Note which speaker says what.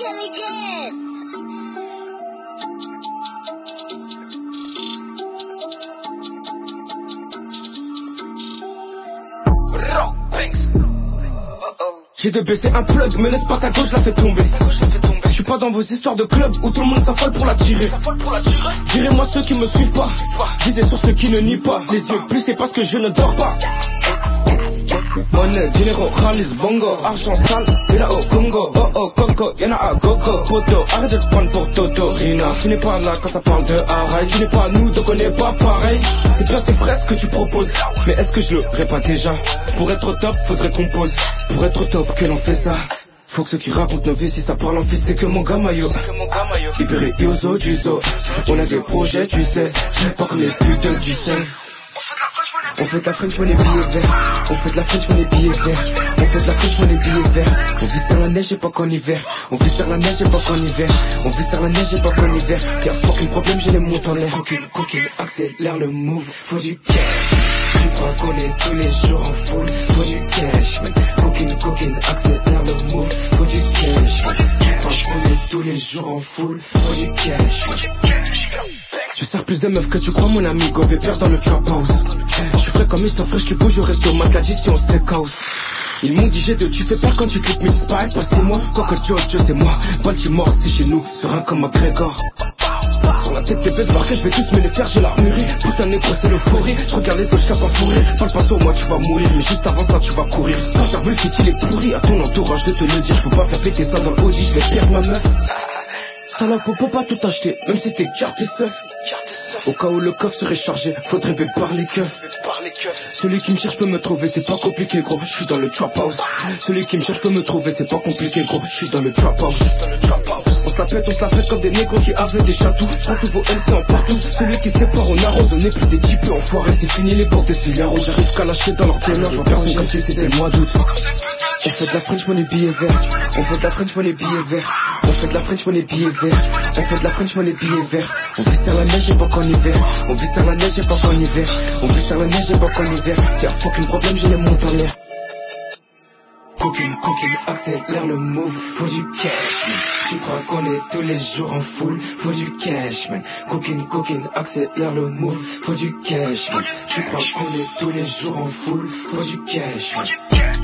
Speaker 1: J'ai de baisser un plug, me laisse pas ta gauche, la fais tomber. Je suis pas dans vos histoires de club où tout le monde s'affole pour la tirer. Virez-moi ceux qui me suivent pas, visez sur ceux qui ne nient pas. Les yeux plissés parce que je ne dors pas. Monnaie, dinero, Khalis, bongo, argent sale, t'es là au Congo. Oh oh, coco, y'en a à gogo, poto, arrête de te prendre pour Toto. Rina, tu n'es pas là quand ça parle de haraï, tu n'es pas nous, donc on n'est pas pareil. C'est bien, c'est frais ce que tu proposes, mais est-ce que je l'aurais pas déjà? Pour être au top, faudrait qu'on pose. Pour être au top, que l'on fait ça. Faut que ceux qui racontent nos vies, si ça parle en fils, c'est que mon gamayo. Libéré Yozo du zoo. On a des projets, tu sais, pas comme les putains du sein. On fait de la French money billets verts. On fait de la French money billets verts. On fait de la French money billets verts. On vit sur la neige et pas qu'en hiver. On vit sur la neige et pas qu'en hiver. On vit sur la neige et pas qu'en hiver. C'est un fucking problème, j'ai les montes en l'air. Coquine, accélère le move. Faut du cash. Tu crois qu'on est tous les jours en full. Faut du cash, man. Coquine, accélère le move. Faut du cash, man. Tu crois qu'on est tous les jours en full. Faut du cash, man. Je sers plus de meufs que tu crois, mon ami. Go pépère dans le trap house. Je suis frais comme Mr. Fresh qui bouge au resto mat, l'addition steakhouse. Ils m'ont dit G2, tu fais peur quand tu cliques mix spike. Passez-moi, Coco Jojo c'est moi. Baltimore c'est chez nous, serein comme McGregor. Sur la tête des bêtes barquées, je vais tous me les faire, j'ai l'armurerie. Putain négro c'est l'euphorie, je regarde les autres, je tape un fou rire. Parle pas sur moi, tu vas mourir, mais juste avant ça tu vas courir. Quand t'as vu le fit il est pourri, à ton entourage de te le dire. Je peux pas faire péter ça dans le Audi, je vais perdre ma meuf. Salope, peut pas tout acheter, même si t'es carte et seuf. Au cas où le coffre serait chargé, faudrait par les keufs. Celui qui me cherche peut me trouver, c'est pas compliqué gros, je suis dans le trap house. Celui qui me cherche peut me trouver, c'est pas compliqué gros, je suis dans le trap house. On se la pète comme des négros qui avaient des chatous. Je prends tous vos MC en partout. Celui qui sépare on arrose, on n'est plus des types enfoirés. C'est fini l'époque des cigaros, j'arrive qu'à lâcher dans leur teneur. Je vois personne comme si c'était le mois d'août. On fait de la French money billets verts. On fait de la French money billets verts. On fait de la French money billets verts. On fait de la French money billets verts. On vit sur la neige et pas qu'en hiver. On vit sur la neige et pas qu'en hiver. On vit sur la neige et pas qu'en hiver. C'est un fucking problème, j'ai les montes en l'air. Coquine, accélère le move. Faut du cash, man. Tu crois qu'on est tous les jours en full. Faut du cash, man. Coquine, accélère le move. Faut du cash, man. Tu crois qu'on est tous les jours en full. Faut du cash, man.